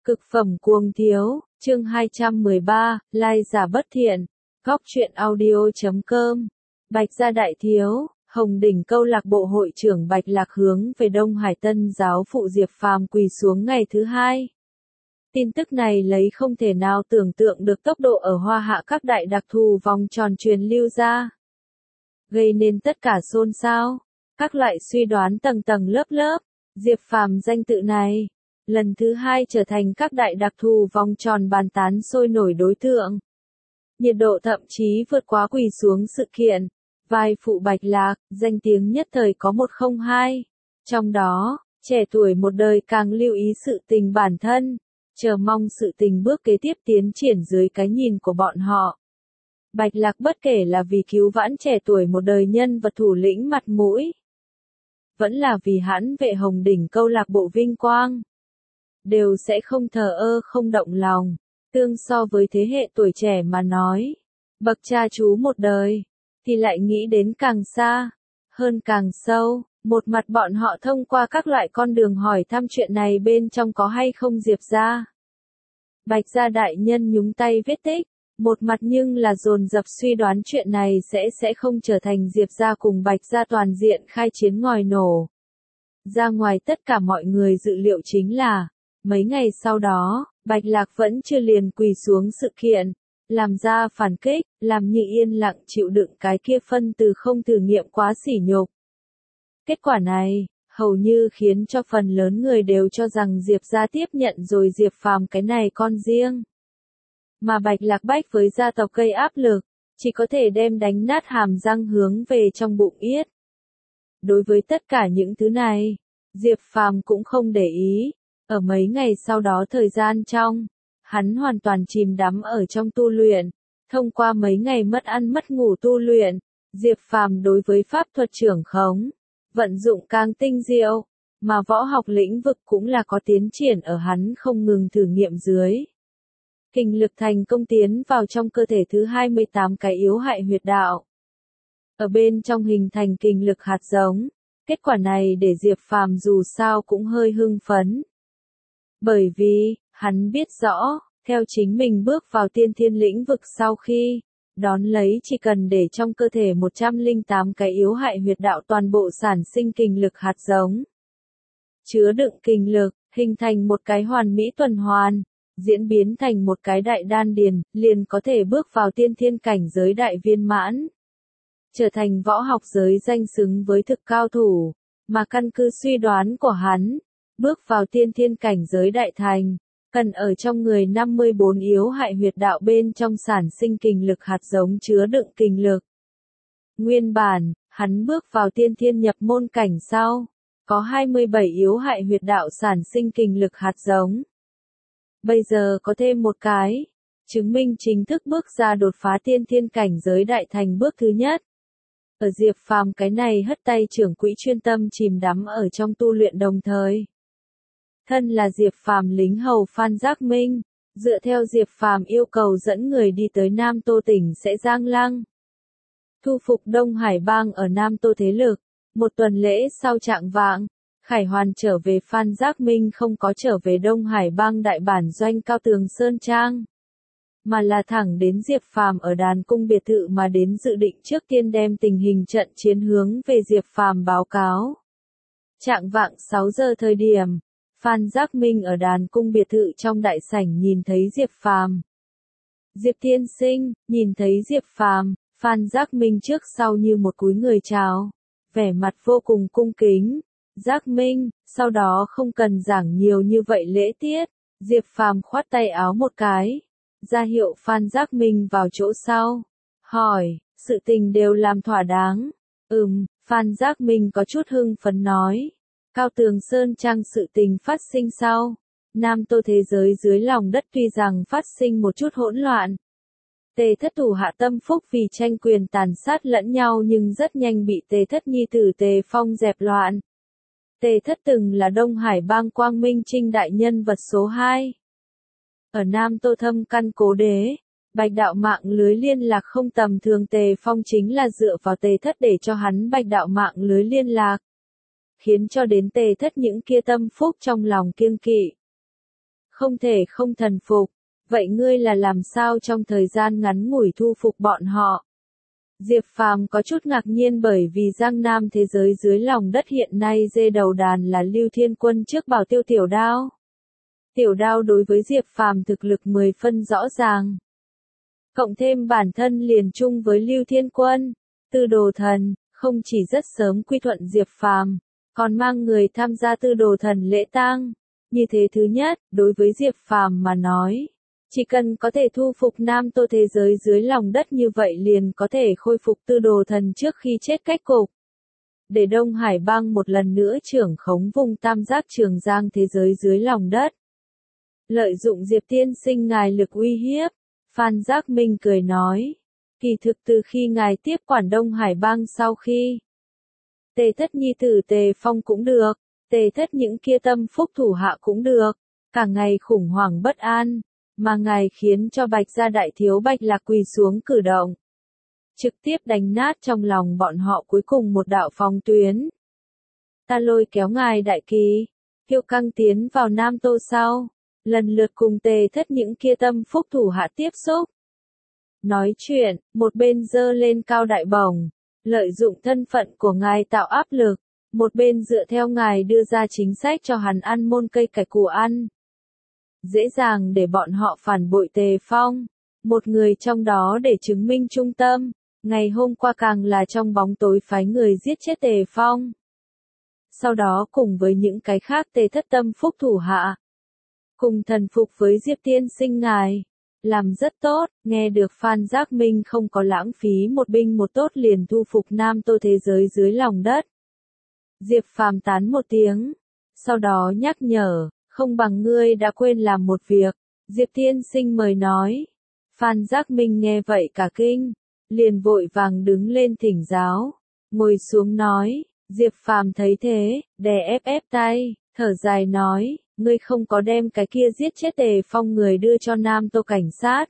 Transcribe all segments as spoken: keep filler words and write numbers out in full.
Cực phẩm cuồng thiếu, chương hai trăm mười ba, lai giả bất thiện, góc truyện audio chấm com. Bạch gia đại thiếu, Hồng Đỉnh câu lạc bộ hội trưởng Bạch Lạc hướng về Đông Hải Tân giáo phụ Diệp Phàm quỳ xuống ngày thứ hai. Tin tức này lấy không thể nào tưởng tượng được tốc độ ở Hoa Hạ các đại đặc thù vòng tròn truyền lưu ra, gây nên tất cả xôn xao, các loại suy đoán tầng tầng lớp lớp. Diệp Phàm danh tự này lần thứ hai trở thành các đại đặc thù vòng tròn bàn tán sôi nổi đối tượng. Nhiệt độ thậm chí vượt quá quỳ xuống sự kiện. Vai phụ Bạch Lạc, danh tiếng nhất thời có một không hai. Trong đó, trẻ tuổi một đời càng lưu ý sự tình bản thân, chờ mong sự tình bước kế tiếp tiến triển dưới cái nhìn của bọn họ. Bạch Lạc bất kể là vì cứu vãn trẻ tuổi một đời nhân vật thủ lĩnh mặt mũi, vẫn là vì hãn vệ Hồng Đỉnh câu lạc bộ vinh quang, đều sẽ không thờ ơ không động lòng. Tương so với thế hệ tuổi trẻ mà nói, bậc cha chú một đời, thì lại nghĩ đến càng xa, hơn càng sâu. Một mặt bọn họ thông qua các loại con đường hỏi thăm chuyện này bên trong có hay không Diệp gia. Bạch gia đại nhân nhúng tay vết tích, một mặt nhưng là dồn dập suy đoán chuyện này sẽ sẽ không trở thành Diệp gia cùng Bạch gia toàn diện khai chiến ngòi nổ. Ra ngoài tất cả mọi người dự liệu chính là, mấy ngày sau đó, Bạch Lạc vẫn chưa liền quỳ xuống sự kiện, làm ra phản kích, làm như yên lặng chịu đựng cái kia phân từ không thử nghiệm quá sỉ nhục. Kết quả này, hầu như khiến cho phần lớn người đều cho rằng Diệp gia tiếp nhận rồi Diệp Phàm cái này con riêng. Mà Bạch Lạc bách với gia tộc gây áp lực, chỉ có thể đem đánh nát hàm răng hướng về trong bụng yết. Đối với tất cả những thứ này, Diệp Phàm cũng không để ý. Ở mấy ngày sau đó thời gian trong, hắn hoàn toàn chìm đắm ở trong tu luyện. Thông qua mấy ngày mất ăn mất ngủ tu luyện, Diệp Phàm đối với pháp thuật trưởng khống, vận dụng càng tinh diệu, mà võ học lĩnh vực cũng là có tiến triển ở hắn không ngừng thử nghiệm dưới. Kình lực thành công tiến vào trong cơ thể thứ hai mươi tám cái yếu hại huyệt đạo. Ở bên trong hình thành kình lực hạt giống, kết quả này để Diệp Phàm dù sao cũng hơi hưng phấn. Bởi vì, hắn biết rõ, theo chính mình bước vào tiên thiên lĩnh vực sau khi đón lấy chỉ cần để trong cơ thể một trăm lẻ tám cái yếu hại huyệt đạo toàn bộ sản sinh kình lực hạt giống. Chứa đựng kình lực, hình thành một cái hoàn mỹ tuần hoàn, diễn biến thành một cái đại đan điền, liền có thể bước vào tiên thiên cảnh giới đại viên mãn. Trở thành võ học giới danh xứng với thực cao thủ, mà căn cứ suy đoán của hắn, bước vào tiên thiên cảnh giới đại thành, cần ở trong người năm mươi bốn yếu hại huyệt đạo bên trong sản sinh kình lực hạt giống chứa đựng kình lực. Nguyên bản, hắn bước vào tiên thiên nhập môn cảnh sau, có hai mươi bảy yếu hại huyệt đạo sản sinh kình lực hạt giống. Bây giờ có thêm một cái, chứng minh chính thức bước ra đột phá tiên thiên cảnh giới đại thành bước thứ nhất. Ở Diệp Phàm cái này hất tay trưởng quỹ chuyên tâm chìm đắm ở trong tu luyện đồng thời. Thân là Diệp Phàm lính hầu Phan Giác Minh, dựa theo Diệp Phàm yêu cầu dẫn người đi tới Nam Tô tỉnh sẽ Giang Lăng. Thu phục Đông Hải bang ở Nam Tô thế lực, một tuần lễ sau trạng vạng, Khải Hoàn trở về Phan Giác Minh không có trở về Đông Hải bang đại bản doanh Cao Tường Sơn Trang, mà là thẳng đến Diệp Phàm ở đàn cung biệt thự mà đến dự định trước tiên đem tình hình trận chiến hướng về Diệp Phàm báo cáo. Trạng vạng sáu giờ thời điểm, Phan Giác Minh ở đàn cung biệt thự trong đại sảnh nhìn thấy Diệp Phàm. Diệp tiên sinh, nhìn thấy Diệp Phàm, Phan Giác Minh trước sau như một cúi người chào, vẻ mặt vô cùng cung kính. Giác Minh, sau đó không cần giảng nhiều như vậy lễ tiết. Diệp Phàm khoát tay áo một cái, ra hiệu Phan Giác Minh vào chỗ sau. Hỏi, sự tình đều làm thỏa đáng. Ừm, Phan Giác Minh có chút hưng phấn nói. Cao Tường Sơn Trang sự tình phát sinh sau. Nam Tô thế giới dưới lòng đất tuy rằng phát sinh một chút hỗn loạn. Tề thất thủ hạ tâm phúc vì tranh quyền tàn sát lẫn nhau nhưng rất nhanh bị Tề thất nhi tử Tề Phong dẹp loạn. Tề thất từng là Đông Hải bang Quang Minh Trinh đại nhân vật số hai. Ở Nam Tô thâm căn cố đế, Bạch đạo mạng lưới liên lạc không tầm thường Tề Phong chính là dựa vào Tề thất để cho hắn Bạch đạo mạng lưới liên lạc. Khiến cho đến Tề thất những kia tâm phúc trong lòng kiêng kỵ. không thể không thần phục. Vậy ngươi là làm sao trong thời gian ngắn ngủi thu phục bọn họ? Diệp Phàm có chút ngạc nhiên bởi vì Giang Nam thế giới dưới lòng đất hiện nay dê đầu đàn là Lưu Thiên Quân trước Bảo Tiêu Tiểu Đao. Tiểu Đao đối với Diệp Phàm thực lực mười phân rõ ràng. Cộng thêm bản thân liền chung với Lưu Thiên Quân, Tư Đồ Thần, không chỉ rất sớm quy thuận Diệp Phàm, còn mang người tham gia Tư Đồ Thần lễ tang. Như thế thứ nhất, đối với Diệp Phàm mà nói, chỉ cần có thể thu phục Nam Tô thế giới dưới lòng đất như vậy liền có thể khôi phục Tư Đồ Thần trước khi chết cách cục. Để Đông Hải Bang một lần nữa trưởng khống vùng tam giác Trường Giang thế giới dưới lòng đất. Lợi dụng Diệp tiên sinh ngài lực uy hiếp, Phan Giác Minh cười nói. Kỳ thực từ khi ngài tiếp quản Đông Hải Bang sau khi Tề Thất nhi tử Tề Phong cũng được, Tề Thất những kia tâm phúc thủ hạ cũng được, cả ngày khủng hoảng bất an, mà ngài khiến cho Bạch gia đại thiếu Bạch Lạc quỳ xuống cử động. Trực tiếp đánh nát trong lòng bọn họ cuối cùng một đạo phong tuyến. Ta lôi kéo ngài đại kỳ, Kiêu Căng tiến vào Nam Tô sau, lần lượt cùng Tề Thất những kia tâm phúc thủ hạ tiếp xúc. Nói chuyện, một bên giơ lên cao đại bổng, lợi dụng thân phận của ngài tạo áp lực, một bên dựa theo ngài đưa ra chính sách cho hắn ăn môn cây cải củ ăn. Dễ dàng để bọn họ phản bội Tề Phong, một người trong đó để chứng minh trung tâm, ngày hôm qua càng là trong bóng tối phái người giết chết Tề Phong. Sau đó cùng với những cái khác Tề Thất tâm phúc thủ hạ, cùng thần phục với Diệp tiên sinh ngài. Làm rất tốt, nghe được Phan Giác Minh không có lãng phí một binh một tốt liền thu phục Nam Tô thế giới dưới lòng đất. Diệp Phàm tán một tiếng, sau đó nhắc nhở, không bằng ngươi đã quên làm một việc, Diệp tiên sinh mời nói. Phan Giác Minh nghe vậy cả kinh, liền vội vàng đứng lên thỉnh giáo, ngồi xuống nói, Diệp Phàm thấy thế, đè ép ép tay, thở dài nói. Ngươi không có đem cái kia giết chết Tề Phong người đưa cho Nam Tô cảnh sát.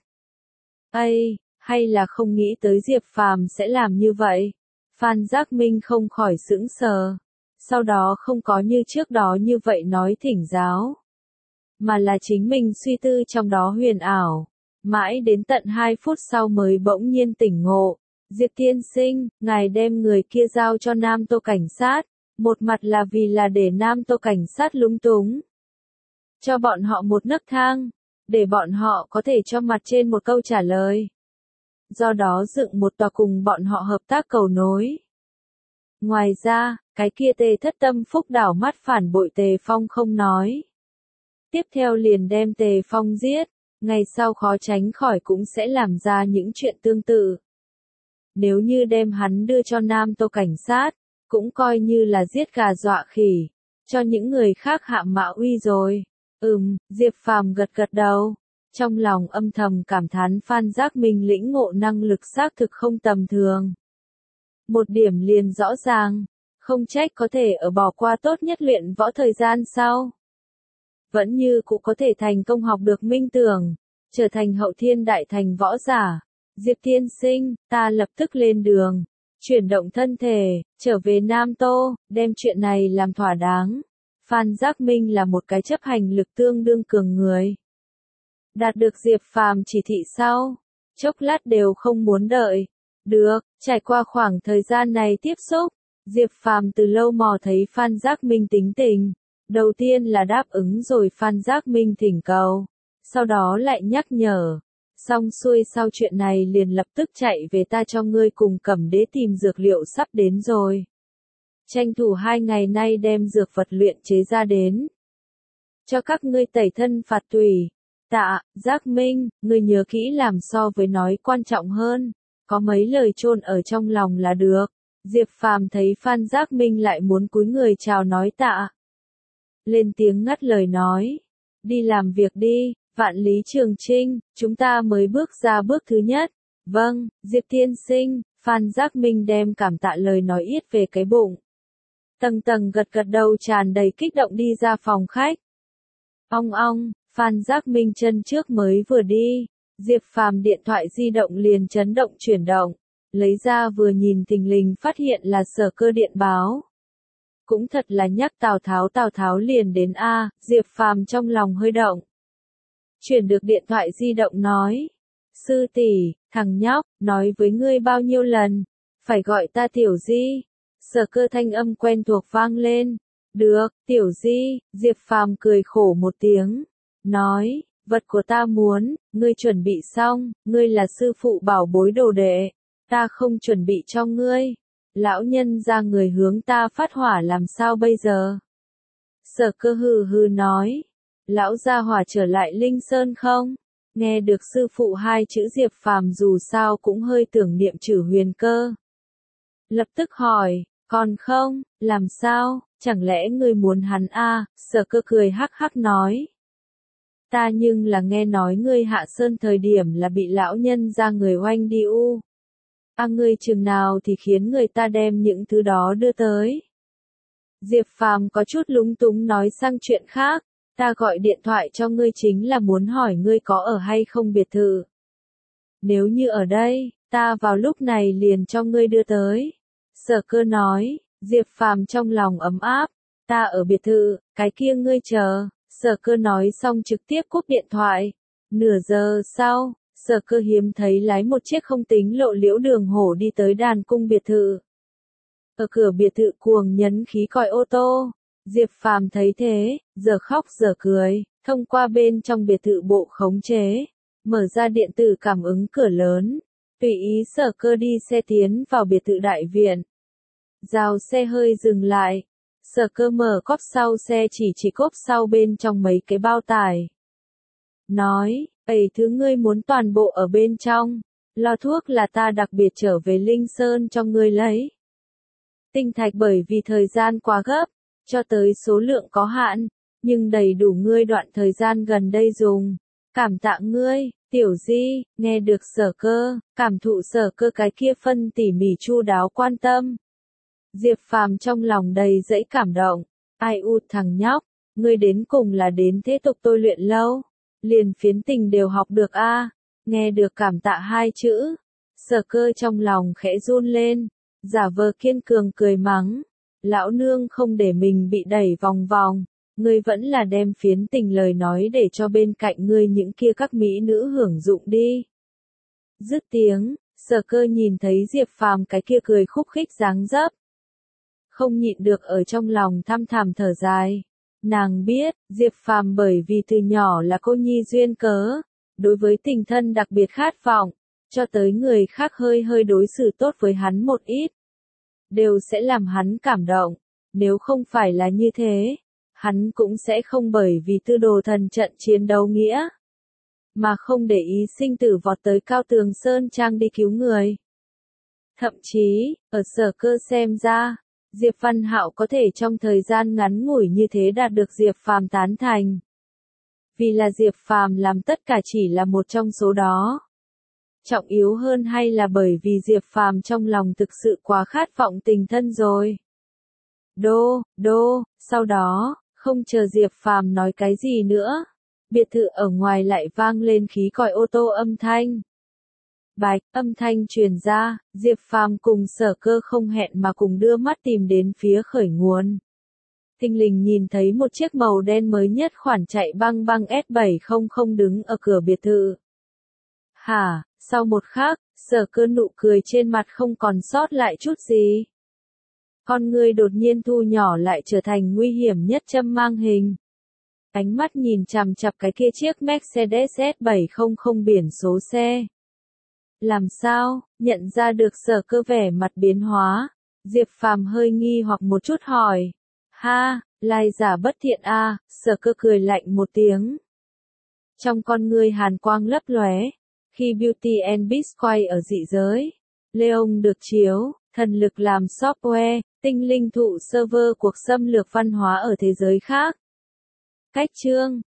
Ây, hay là không nghĩ tới Diệp Phàm sẽ làm như vậy? Phan Giác Minh không khỏi sững sờ. Sau đó không có như trước đó như vậy nói thỉnh giáo. Mà là chính mình suy tư trong đó huyền ảo. Mãi đến tận hai phút sau mới bỗng nhiên tỉnh ngộ. Diệp tiên sinh, ngài đem người kia giao cho Nam Tô cảnh sát. Một mặt là vì là để Nam Tô cảnh sát lúng túng. Cho bọn họ một nấc thang, để bọn họ có thể cho mặt trên một câu trả lời. Do đó dựng một tòa cùng bọn họ hợp tác cầu nối. Ngoài ra, cái kia Tề Thất tâm phúc đảo mắt phản bội Tề Phong không nói. Tiếp theo liền đem Tề Phong giết, ngày sau khó tránh khỏi cũng sẽ làm ra những chuyện tương tự. Nếu như đem hắn đưa cho Nam Tô cảnh sát, cũng coi như là giết gà dọa khỉ, cho những người khác hạ mã uy rồi. Ừm, Diệp Phàm gật gật đầu, trong lòng âm thầm cảm thán Phan Giác Minh lĩnh ngộ năng lực xác thực không tầm thường. Một điểm liền rõ ràng, không trách có thể ở bỏ qua tốt nhất luyện võ thời gian sau. Vẫn như cũng có thể thành công học được minh tưởng, trở thành hậu thiên đại thành võ giả. Diệp tiên sinh, ta lập tức lên đường, chuyển động thân thể, trở về Nam Tô, đem chuyện này làm thỏa đáng. Phan Giác Minh là một cái chấp hành lực tương đương cường người. Đạt được Diệp Phàm chỉ thị sau, chốc lát đều không muốn đợi. Được, trải qua khoảng thời gian này tiếp xúc, Diệp Phàm từ lâu mò thấy Phan Giác Minh tính tình. Đầu tiên là đáp ứng rồi Phan Giác Minh thỉnh cầu, sau đó lại nhắc nhở. Xong xuôi sau chuyện này liền lập tức chạy về ta cho ngươi cùng Cẩm Đế tìm dược liệu sắp đến rồi. Tranh thủ hai ngày nay đem dược vật luyện chế ra đến. Cho các ngươi tẩy thân phạt tùy. Tạ, Giác Minh, ngươi nhớ kỹ làm so với nói quan trọng hơn. Có mấy lời chôn ở trong lòng là được. Diệp Phàm thấy Phan Giác Minh lại muốn cúi người chào nói tạ. Lên tiếng ngắt lời nói. Đi làm việc đi, Vạn Lý Trường Trinh, chúng ta mới bước ra bước thứ nhất. Vâng, Diệp tiên sinh, Phan Giác Minh đem cảm tạ lời nói yết về cái bụng. Tầng tầng gật gật đầu tràn đầy kích động đi ra phòng khách. Ong ong, Phan Giác Minh chân trước mới vừa đi, Diệp Phàm điện thoại di động liền chấn động chuyển động, lấy ra vừa nhìn thình lình phát hiện là Sở Cơ điện báo. Cũng thật là nhắc Tào Tháo Tào Tháo liền đến a, Diệp Phàm trong lòng hơi động. Chuyển được điện thoại di động nói. Sư tỷ, thằng nhóc, nói với ngươi bao nhiêu lần, phải gọi ta Tiểu Di. Sở Cơ thanh âm quen thuộc vang lên. Được, Tiểu Di, Diệp Phàm cười khổ một tiếng. Nói, vật của ta muốn, ngươi chuẩn bị xong, ngươi là sư phụ bảo bối đồ đệ. Ta không chuẩn bị cho ngươi. Lão nhân ra người hướng ta phát hỏa làm sao bây giờ? Sở Cơ hừ hừ nói. Lão gia hỏa trở lại Linh Sơn không? Nghe được sư phụ hai chữ Diệp Phàm dù sao cũng hơi tưởng niệm Trử Huyền Cơ. Lập tức hỏi, còn không, làm sao, chẳng lẽ ngươi muốn hắn a? À? Sở Cơ cười hắc hắc nói. Ta nhưng là nghe nói ngươi hạ sơn thời điểm là bị lão nhân ra người oanh đi u. À ngươi chừng nào thì khiến người ta đem những thứ đó đưa tới. Diệp Phàm có chút lúng túng nói sang chuyện khác. Ta gọi điện thoại cho ngươi chính là muốn hỏi ngươi có ở hay không biệt thự. Nếu như ở đây, ta vào lúc này liền cho ngươi đưa tới. Sở Cơ nói, Diệp Phàm trong lòng ấm áp. Ta ở biệt thự, cái kia ngươi chờ. Sở Cơ nói xong trực tiếp cúp điện thoại. Nửa giờ sau, Sở Cơ hiếm thấy lái một chiếc không tính lộ liễu đường hổ đi tới đàn cung biệt thự. Ở cửa biệt thự cuồng nhấn khí còi ô tô. Diệp Phàm thấy thế, giờ khóc giờ cười, thông qua bên trong biệt thự bộ khống chế, mở ra điện tử cảm ứng cửa lớn, tùy ý Sở Cơ đi xe tiến vào biệt thự đại viện. Rào xe hơi dừng lại, Sở Cơ mở cốp sau xe chỉ chỉ cốp sau bên trong mấy cái bao tải. Nói, ấy thứ ngươi muốn toàn bộ ở bên trong, lò thuốc là ta đặc biệt trở về Linh Sơn cho ngươi lấy. Tinh thạch bởi vì thời gian quá gấp, cho tới số lượng có hạn, nhưng đầy đủ ngươi đoạn thời gian gần đây dùng. Cảm tạ ngươi, Tiểu Di, nghe được Sở Cơ, cảm thụ Sở Cơ cái kia phân tỉ mỉ chu đáo quan tâm. Diệp Phàm trong lòng đầy dẫy cảm động. Ai u thằng nhóc, ngươi đến cùng là đến thế tục tôi luyện lâu. Liền phiến tình đều học được a. À. Nghe được cảm tạ hai chữ. Sở Cơ trong lòng khẽ run lên. Giả vờ kiên cường cười mắng. Lão nương không để mình bị đẩy vòng vòng. Ngươi vẫn là đem phiến tình lời nói để cho bên cạnh ngươi những kia các mỹ nữ hưởng dụng đi. Dứt tiếng, Sở Cơ nhìn thấy Diệp Phàm cái kia cười khúc khích dáng dấp. Không nhịn được ở trong lòng thăm thẳm thở dài. Nàng biết, Diệp Phàm bởi vì từ nhỏ là cô nhi duyên cớ, đối với tình thân đặc biệt khát vọng, cho tới người khác hơi hơi đối xử tốt với hắn một ít, đều sẽ làm hắn cảm động. Nếu không phải là như thế, hắn cũng sẽ không bởi vì tư đồ thần trận chiến đấu nghĩa, mà không để ý sinh tử vọt tới Cao Tường Sơn Trang đi cứu người. Thậm chí, ở Sở Cơ xem ra, Diệp Văn Hạo có thể trong thời gian ngắn ngủi như thế đạt được Diệp Phàm tán thành. Vì là Diệp Phàm làm tất cả chỉ là một trong số đó. Trọng yếu hơn hay là bởi vì Diệp Phàm trong lòng thực sự quá khát vọng tình thân rồi. Đô, đô, sau đó, không chờ Diệp Phàm nói cái gì nữa, biệt thự ở ngoài lại vang lên khí còi ô tô âm thanh. Bạch, âm thanh truyền ra, Diệp Phàm cùng Sở Cơ không hẹn mà cùng đưa mắt tìm đến phía khởi nguồn. Thình lình nhìn thấy một chiếc màu đen mới nhất khoản chạy băng băng S bảy trăm đứng ở cửa biệt thự. Hả, sau một khắc, Sở Cơ nụ cười trên mặt không còn sót lại chút gì. Con người đột nhiên thu nhỏ lại trở thành nguy hiểm nhất châm mang hình. Ánh mắt nhìn chằm chằm cái kia chiếc Mercedes S bảy trăm biển số xe. Làm sao, nhận ra được Sở Cơ vẻ mặt biến hóa, Diệp Phàm hơi nghi hoặc một chút hỏi. Ha, lai giả bất thiện a, à, Sở Cơ cười lạnh một tiếng. Trong con ngươi hàn quang lấp lóe, khi Beauty and Beast quay ở dị giới, Leon được chiếu, thần lực làm software, tinh linh thụ server cuộc xâm lược văn hóa ở thế giới khác. Cách chương